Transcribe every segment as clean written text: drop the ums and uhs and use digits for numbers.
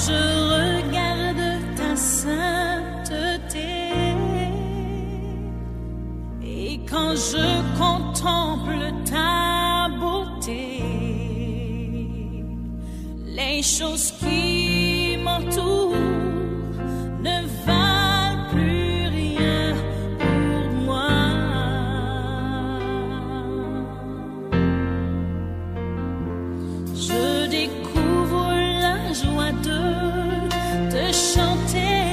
je regarde ta sainteté et quand je contemple ta beauté, les choses qui m'entourent ne valent plus rien pour moi. Je découvre la joie de te chanter,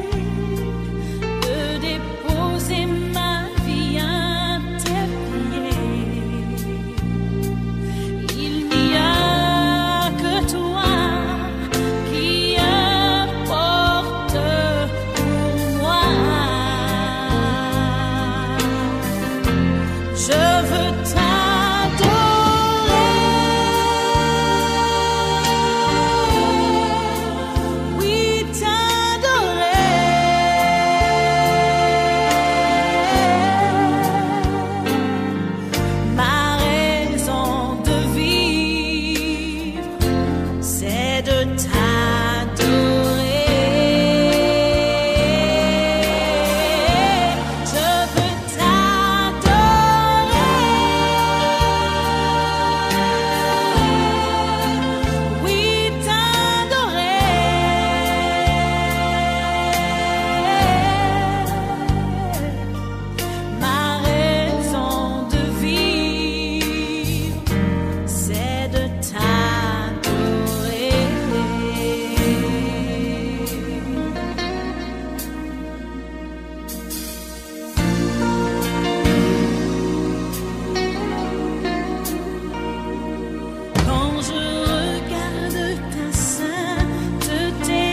de déposer ma vie à tes pieds. Il n'y a que toi qui importe pour moi. Je veux t'adorer, oui t'adorer. Ma raison de vivre, c'est de t'adorer. Je veux t'adorer, oui t'adorer. Ma raison de vivre, c'est de t'adorer. Quand je regarde ta sainteté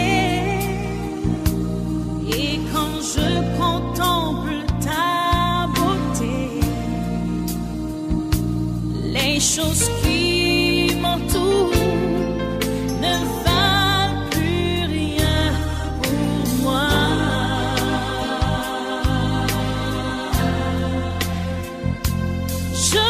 et quand je contemple ta beauté, les choses qui m'entourent ne valent plus rien pour moi. Je